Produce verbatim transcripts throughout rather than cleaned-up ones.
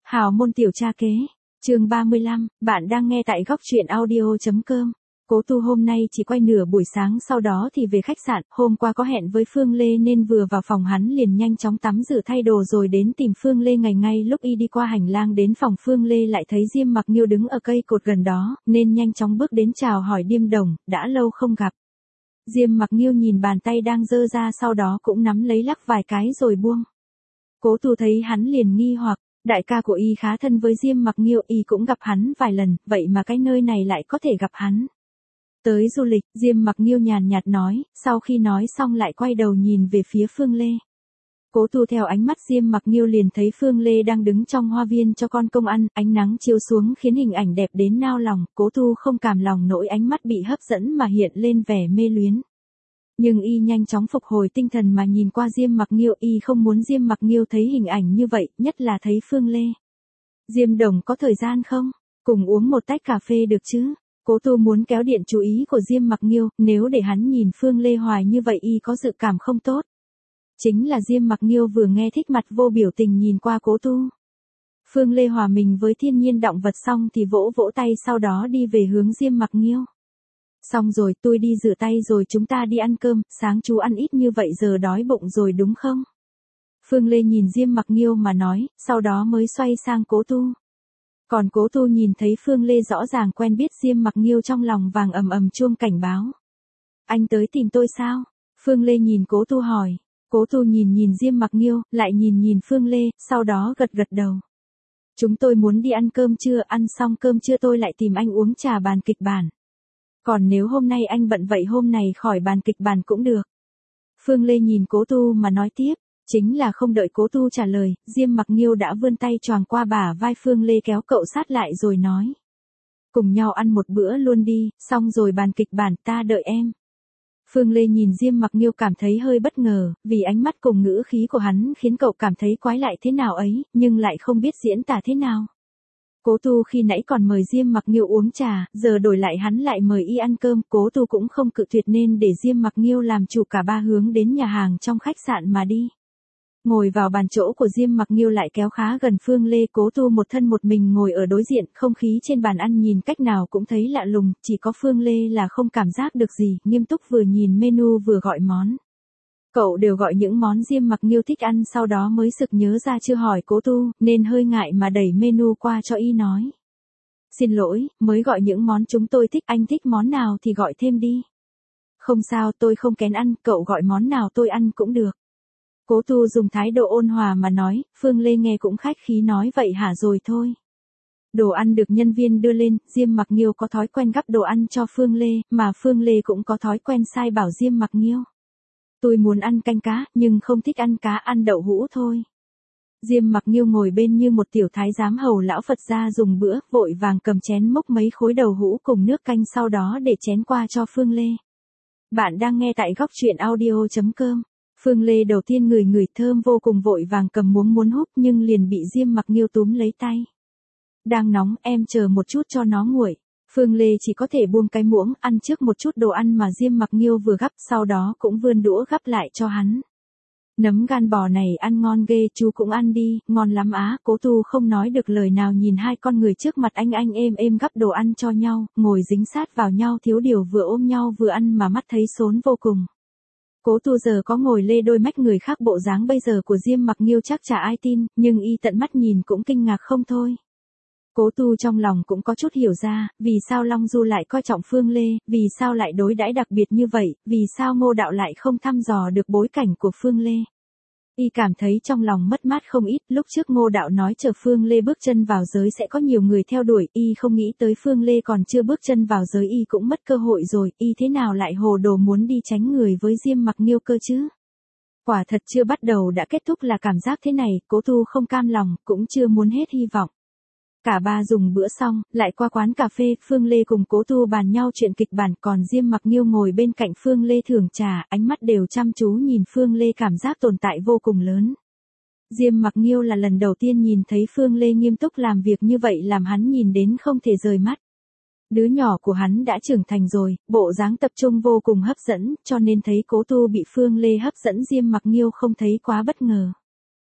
Hào môn tiểu cha kế, chương ba mươi lăm, bạn đang nghe tại góc truyện audio chấm com. Cố Tu hôm nay chỉ quay nửa buổi sáng, sau đó thì về khách sạn. Hôm qua có hẹn với Phương Lê nên vừa vào phòng hắn liền nhanh chóng tắm rửa thay đồ rồi đến tìm Phương Lê. Ngày ngay lúc y đi qua hành lang đến phòng Phương Lê lại thấy Diêm Mặc Nghiêu đứng ở cây cột gần đó, nên nhanh chóng bước đến chào hỏi. Điềm Đồng, đã lâu không gặp. Diêm Mặc Nghiêu nhìn bàn tay đang giơ ra, sau đó cũng nắm lấy lắc vài cái rồi buông. Cố Tu thấy hắn liền nghi hoặc, đại ca của y khá thân với Diêm Mặc Nghiêu, y cũng gặp hắn vài lần, vậy mà cái nơi này lại có thể gặp hắn. Tới du lịch, Diêm Mặc Nghiêu nhàn nhạt nói, sau khi nói xong lại quay đầu nhìn về phía Phương Lê. Cố Tu theo ánh mắt Diêm Mặc Nghiêu liền thấy Phương Lê đang đứng trong hoa viên cho con công ăn, ánh nắng chiếu xuống khiến hình ảnh đẹp đến nao lòng. Cố Tu không cảm lòng nổi ánh mắt bị hấp dẫn mà hiện lên vẻ mê luyến. Nhưng y nhanh chóng phục hồi tinh thần mà nhìn qua Diêm Mặc Nghiêu, y không muốn Diêm Mặc Nghiêu thấy hình ảnh như vậy, nhất là thấy Phương Lê. Diêm Đồng có thời gian không? Cùng uống một tách cà phê được chứ? Cố Tu muốn kéo điện chú ý của Diêm Mặc Nghiêu, nếu để hắn nhìn Phương Lê hoài như vậy y có dự cảm không tốt. Chính là Diêm Mặc Nghiêu vừa nghe thích mặt vô biểu tình nhìn qua Cố Tu. Phương Lê hòa mình với thiên nhiên động vật xong thì vỗ vỗ tay, sau đó đi về hướng Diêm Mặc Nghiêu. Xong rồi, tôi đi rửa tay rồi chúng ta đi ăn cơm, sáng chú ăn ít như vậy giờ đói bụng rồi đúng không? Phương Lê nhìn Diêm Mặc Nghiêu mà nói, sau đó mới xoay sang Cố Tu. Còn Cố Tu nhìn thấy Phương Lê rõ ràng quen biết Diêm Mặc Nghiêu, trong lòng vàng ầm ầm chuông cảnh báo. Anh tới tìm tôi sao? Phương Lê nhìn Cố Tu hỏi. Cố Tu nhìn nhìn Diêm Mặc Nghiêu, lại nhìn nhìn Phương Lê, sau đó gật gật đầu. Chúng tôi muốn đi ăn cơm trưa, ăn xong cơm trưa tôi lại tìm anh uống trà bàn kịch bản. Còn nếu hôm nay anh bận vậy hôm này khỏi bàn kịch bản cũng được. Phương Lê nhìn Cố Tu mà nói tiếp, chính là không đợi Cố Tu trả lời, Diêm Mặc Nghiêu đã vươn tay choàng qua bả vai Phương Lê kéo cậu sát lại rồi nói. Cùng nhau ăn một bữa luôn đi, xong rồi bàn kịch bản ta đợi em. Phương Lê nhìn Diêm Mặc Nghiêu cảm thấy hơi bất ngờ, vì ánh mắt cùng ngữ khí của hắn khiến cậu cảm thấy quái lại thế nào ấy, nhưng lại không biết diễn tả thế nào. Cố Tu khi nãy còn mời Diêm Mặc Nghiêu uống trà, giờ đổi lại hắn lại mời y ăn cơm, Cố Tu cũng không cự tuyệt nên để Diêm Mặc Nghiêu làm chủ, cả ba hướng đến nhà hàng trong khách sạn mà đi. Ngồi vào bàn chỗ của Diêm Mặc Nghiêu lại kéo khá gần Phương Lê, Cố Tu một thân một mình ngồi ở đối diện, không khí trên bàn ăn nhìn cách nào cũng thấy lạ lùng, chỉ có Phương Lê là không cảm giác được gì, nghiêm túc vừa nhìn menu vừa gọi món. Cậu đều gọi những món Diêm Mặc Nghiêu thích ăn, sau đó mới sực nhớ ra chưa hỏi Cố Tu, nên hơi ngại mà đẩy menu qua cho y nói. Xin lỗi, mới gọi những món chúng tôi thích, anh thích món nào thì gọi thêm đi. Không sao, tôi không kén ăn, cậu gọi món nào tôi ăn cũng được. Cố Tu dùng thái độ ôn hòa mà nói, Phương Lê nghe cũng khách khí nói vậy hả rồi thôi. Đồ ăn được nhân viên đưa lên, Diêm Mặc Nghiêu có thói quen gắp đồ ăn cho Phương Lê, mà Phương Lê cũng có thói quen sai bảo Diêm Mặc Nghiêu. Tôi muốn ăn canh cá, nhưng không thích ăn cá, ăn đậu hũ thôi. Diêm Mặc Nghiêu ngồi bên như một tiểu thái giám hầu lão Phật gia dùng bữa, vội vàng cầm chén múc mấy khối đậu hũ cùng nước canh, sau đó để chén qua cho Phương Lê. Bạn đang nghe tại góc truyện audio chấm com. Phương Lê đầu tiên ngửi ngửi thơm vô cùng, vội vàng cầm muỗng muốn húp nhưng liền bị Diêm Mặc Nghiêu túm lấy tay. Đang nóng, em chờ một chút cho nó nguội. Phương Lê chỉ có thể buông cái muỗng, ăn trước một chút đồ ăn mà Diêm Mặc Nghiêu vừa gắp, sau đó cũng vươn đũa gắp lại cho hắn. Nấm gan bò này ăn ngon ghê, chú cũng ăn đi, ngon lắm á. Cố Tu không nói được lời nào nhìn hai con người trước mặt anh anh êm êm gắp đồ ăn cho nhau, ngồi dính sát vào nhau, thiếu điều vừa ôm nhau vừa ăn mà mắt thấy xốn vô cùng. Cố Tu giờ có ngồi lê đôi mách người khác, bộ dáng bây giờ của Diêm Mặc Nghiêu chắc chả ai tin, nhưng y tận mắt nhìn cũng kinh ngạc không thôi. Cố Tu trong lòng cũng có chút hiểu ra, vì sao Long Du lại coi trọng Phương Lê, vì sao lại đối đãi đặc biệt như vậy, vì sao Ngô Đạo lại không thăm dò được bối cảnh của Phương Lê. Y cảm thấy trong lòng mất mát không ít, lúc trước Ngô Đạo nói chờ Phương Lê bước chân vào giới sẽ có nhiều người theo đuổi, y không nghĩ tới Phương Lê còn chưa bước chân vào giới y cũng mất cơ hội rồi, y thế nào lại hồ đồ muốn đi tránh người với Diêm Mặc Nghiêu cơ chứ. Quả thật chưa bắt đầu đã kết thúc là cảm giác thế này, Cố Tu không cam lòng, cũng chưa muốn hết hy vọng. Cả ba dùng bữa xong, lại qua quán cà phê, Phương Lê cùng Cố Tu bàn nhau chuyện kịch bản, còn Diêm Mặc Nghiêu ngồi bên cạnh Phương Lê thưởng trà, ánh mắt đều chăm chú nhìn Phương Lê, cảm giác tồn tại vô cùng lớn. Diêm Mặc Nghiêu là lần đầu tiên nhìn thấy Phương Lê nghiêm túc làm việc như vậy, làm hắn nhìn đến không thể rời mắt. Đứa nhỏ của hắn đã trưởng thành rồi, bộ dáng tập trung vô cùng hấp dẫn, cho nên thấy Cố Tu bị Phương Lê hấp dẫn Diêm Mặc Nghiêu không thấy quá bất ngờ.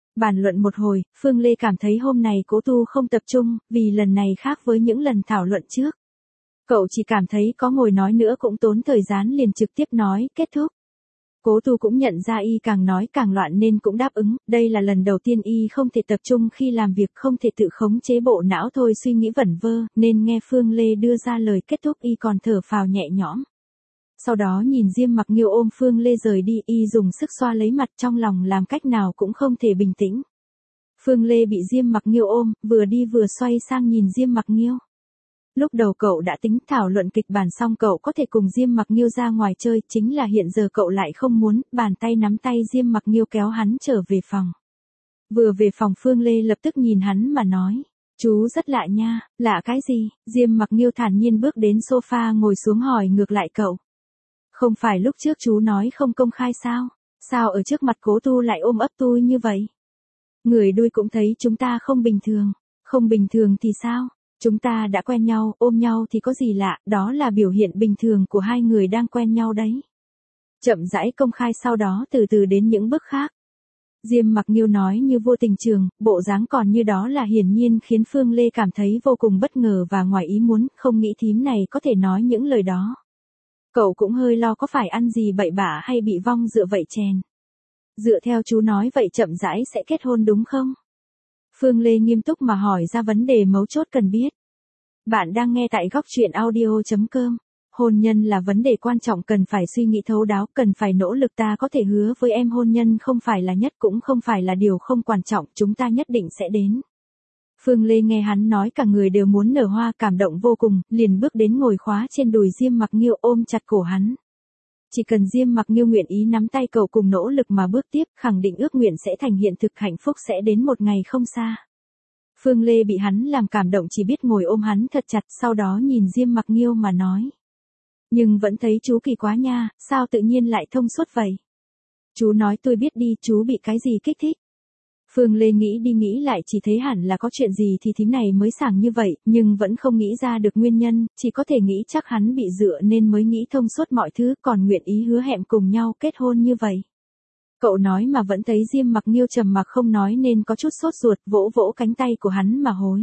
Bàn luận một hồi, Phương Lê cảm thấy hôm này Cố Tu không tập trung, vì lần này khác với những lần thảo luận trước. Cậu chỉ cảm thấy có ngồi nói nữa cũng tốn thời gian liền trực tiếp nói, kết thúc. Cố Tu cũng nhận ra y càng nói càng loạn nên cũng đáp ứng, đây là lần đầu tiên y không thể tập trung khi làm việc, không thể tự khống chế bộ não thôi, suy nghĩ vẩn vơ, nên nghe Phương Lê đưa ra lời kết thúc y còn thở phào nhẹ nhõm. Sau đó nhìn Diêm Mặc Nghiêu ôm Phương Lê rời đi, y dùng sức xoa lấy mặt, trong lòng làm cách nào cũng không thể bình tĩnh. Phương Lê bị Diêm Mặc Nghiêu ôm, vừa đi vừa xoay sang nhìn Diêm Mặc Nghiêu. Lúc đầu cậu đã tính thảo luận kịch bản xong cậu có thể cùng Diêm Mặc Nghiêu ra ngoài chơi, chính là hiện giờ cậu lại không muốn, bàn tay nắm tay Diêm Mặc Nghiêu kéo hắn trở về phòng. Vừa về phòng Phương Lê lập tức nhìn hắn mà nói, chú rất lạ nha. Lạ cái gì? Diêm Mặc Nghiêu thản nhiên bước đến sofa ngồi xuống hỏi ngược lại cậu. Không phải lúc trước chú nói không công khai sao? Sao ở trước mặt Cố Tu lại ôm ấp tôi như vậy? Người đuôi cũng thấy chúng ta không bình thường. Không bình thường thì sao? Chúng ta đã quen nhau, ôm nhau thì có gì lạ, đó là biểu hiện bình thường của hai người đang quen nhau đấy. Chậm rãi công khai, sau đó từ từ đến những bước khác. Diêm Mặc Nghiêu nói như vô tình trường, bộ dáng còn như đó là hiển nhiên khiến Phương Lê cảm thấy vô cùng bất ngờ và ngoài ý muốn, không nghĩ thím này có thể nói những lời đó. Cậu cũng hơi lo có phải ăn gì bậy bạ hay bị vong dựa vậy chèn. Dựa theo chú nói vậy chậm rãi sẽ kết hôn đúng không? Phương Lê nghiêm túc mà hỏi ra vấn đề mấu chốt cần biết. Bạn đang nghe tại góc truyện audio chấm com. Hôn nhân là vấn đề quan trọng, cần phải suy nghĩ thấu đáo, cần phải nỗ lực. Ta có thể hứa với em hôn nhân không phải là nhất cũng không phải là điều không quan trọng, chúng ta nhất định sẽ đến. Phương Lê nghe hắn nói cả người đều muốn nở hoa, cảm động vô cùng, liền bước đến ngồi khóa trên đùi Diêm Mặc Nghiêu ôm chặt cổ hắn. Chỉ cần Diêm Mặc Nghiêu nguyện ý nắm tay cậu cùng nỗ lực mà bước tiếp, khẳng định ước nguyện sẽ thành hiện thực, hạnh phúc sẽ đến một ngày không xa. Phương Lê bị hắn làm cảm động chỉ biết ngồi ôm hắn thật chặt, sau đó nhìn Diêm Mặc Nghiêu mà nói. Nhưng vẫn thấy chú kỳ quá nha, sao tự nhiên lại thông suốt vậy? Chú nói tôi biết đi, chú bị cái gì kích thích? Phương Lê nghĩ đi nghĩ lại chỉ thấy hẳn là có chuyện gì thì thím này mới sảng như vậy, nhưng vẫn không nghĩ ra được nguyên nhân, chỉ có thể nghĩ chắc hắn bị dựa nên mới nghĩ thông suốt mọi thứ, còn nguyện ý hứa hẹn cùng nhau kết hôn như vậy. Cậu nói mà vẫn thấy Diêm Mặc Nghiêu trầm mặc không nói nên có chút sốt ruột, vỗ vỗ cánh tay của hắn mà hối.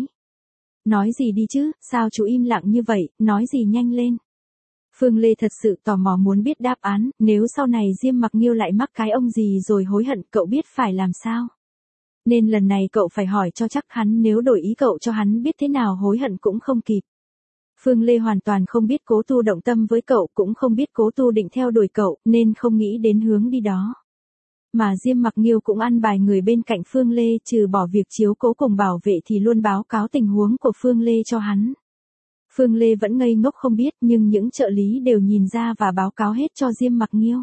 Nói gì đi chứ, sao chú im lặng như vậy, nói gì nhanh lên. Phương Lê thật sự tò mò muốn biết đáp án, nếu sau này Diêm Mặc Nghiêu lại mắc cái ông gì rồi hối hận, cậu biết phải làm sao? Nên lần này cậu phải hỏi cho chắc, hắn nếu đổi ý cậu cho hắn biết thế nào hối hận cũng không kịp. Phương Lê hoàn toàn không biết Cố Tu động tâm với cậu, cũng không biết Cố Tu định theo đuổi cậu, nên không nghĩ đến hướng đi đó. Mà Diêm Mặc Nghiêu cũng ăn bài người bên cạnh Phương Lê, trừ bỏ việc chiếu cố cùng bảo vệ thì luôn báo cáo tình huống của Phương Lê cho hắn. Phương Lê vẫn ngây ngốc không biết, nhưng những trợ lý đều nhìn ra và báo cáo hết cho Diêm Mặc Nghiêu.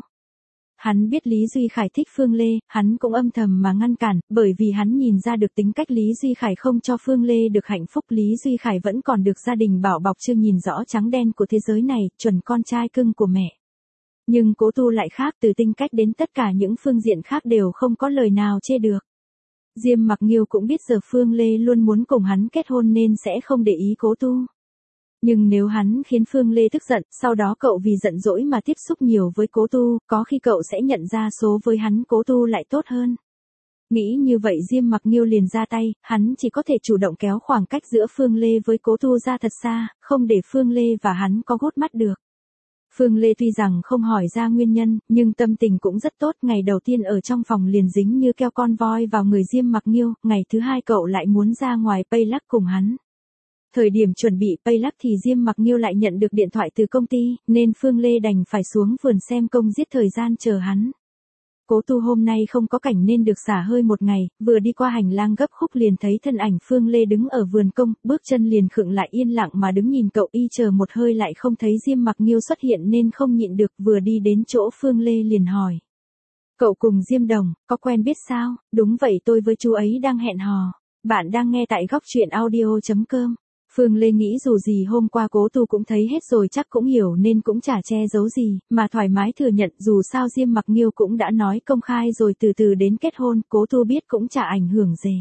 Hắn biết Lý Duy Khải thích Phương Lê, hắn cũng âm thầm mà ngăn cản, bởi vì hắn nhìn ra được tính cách Lý Duy Khải không cho Phương Lê được hạnh phúc. Lý Duy Khải vẫn còn được gia đình bảo bọc, chưa nhìn rõ trắng đen của thế giới này, chuẩn con trai cưng của mẹ. Nhưng Cố Tu lại khác, từ tính cách đến tất cả những phương diện khác đều không có lời nào chê được. Diêm Mặc Nghiêu cũng biết giờ Phương Lê luôn muốn cùng hắn kết hôn nên sẽ không để ý Cố Tu. Nhưng nếu hắn khiến Phương Lê tức giận, sau đó cậu vì giận dỗi mà tiếp xúc nhiều với Cố Tu, có khi cậu sẽ nhận ra số với hắn Cố Tu lại tốt hơn. Nghĩ như vậy Diêm Mặc Nghiêu liền ra tay, hắn chỉ có thể chủ động kéo khoảng cách giữa Phương Lê với Cố Tu ra thật xa, không để Phương Lê và hắn có gút mắt được. Phương Lê tuy rằng không hỏi ra nguyên nhân, nhưng tâm tình cũng rất tốt, ngày đầu tiên ở trong phòng liền dính như keo con voi vào người Diêm Mặc Nghiêu, ngày thứ hai cậu lại muốn ra ngoài Paylắc cùng hắn. Thời điểm chuẩn bị Paylắc thì Diêm Mặc Nghiêu lại nhận được điện thoại từ công ty, nên Phương Lê đành phải xuống vườn xem công giết thời gian chờ hắn. Cố Tu hôm nay không có cảnh nên được xả hơi một ngày, vừa đi qua hành lang gấp khúc liền thấy thân ảnh Phương Lê đứng ở vườn công, bước chân liền khựng lại yên lặng mà đứng nhìn cậu, y chờ một hơi lại không thấy Diêm Mặc Nghiêu xuất hiện nên không nhịn được, vừa đi đến chỗ Phương Lê liền hỏi. Cậu cùng Diêm Đồng, có quen biết sao? Đúng vậy, tôi với chú ấy đang hẹn hò. Bạn đang nghe tại góc truyện audio chấm com. Phương Lê nghĩ dù gì hôm qua Cố Tu cũng thấy hết rồi, chắc cũng hiểu nên cũng chả che giấu gì, mà thoải mái thừa nhận, dù sao Diêm Mặc Nghiêu cũng đã nói công khai rồi, từ từ đến kết hôn, Cố Tu biết cũng chả ảnh hưởng gì.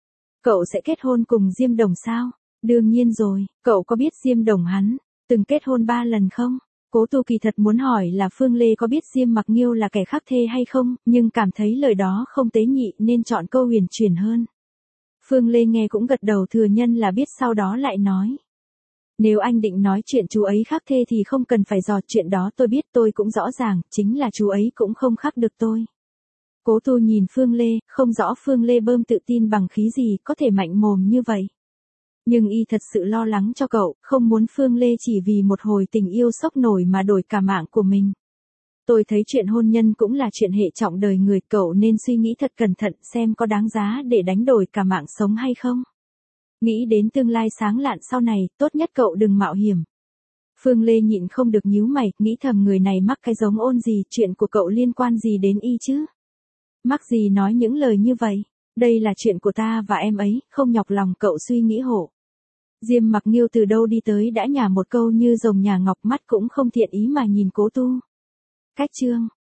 Cậu sẽ kết hôn cùng Diêm Đồng sao? Đương nhiên rồi, cậu có biết Diêm Đồng hắn từng kết hôn ba lần không? Cố Tu kỳ thật muốn hỏi là Phương Lê có biết Diêm Mặc Nghiêu là kẻ khắc thê hay không, nhưng cảm thấy lời đó không tế nhị nên chọn câu huyền chuyển hơn. Phương Lê nghe cũng gật đầu thừa nhân là biết, sau đó lại nói. Nếu anh định nói chuyện chú ấy khắc thê thì không cần phải dò, chuyện đó tôi biết, tôi cũng rõ ràng, chính là chú ấy cũng không khắc được tôi. Cố Tu nhìn Phương Lê, không rõ Phương Lê bơm tự tin bằng khí gì có thể mạnh mồm như vậy. Nhưng y thật sự lo lắng cho cậu, không muốn Phương Lê chỉ vì một hồi tình yêu sốc nổi mà đổi cả mạng của mình. Tôi thấy chuyện hôn nhân cũng là chuyện hệ trọng đời người, cậu nên suy nghĩ thật cẩn thận xem có đáng giá để đánh đổi cả mạng sống hay không. Nghĩ đến tương lai sáng lạn sau này, tốt nhất cậu đừng mạo hiểm. Phương Lê nhịn không được nhíu mày, nghĩ thầm người này mắc cái giống ôn gì, chuyện của cậu liên quan gì đến y chứ? Mắc gì nói những lời như vậy? Đây là chuyện của ta và em ấy, không nhọc lòng cậu suy nghĩ hộ. Diêm Mặc Nghiêu từ đâu đi tới đã nhả một câu như rồng nhà ngọc, mắt cũng không thiện ý mà nhìn Cố Tu. Cách chương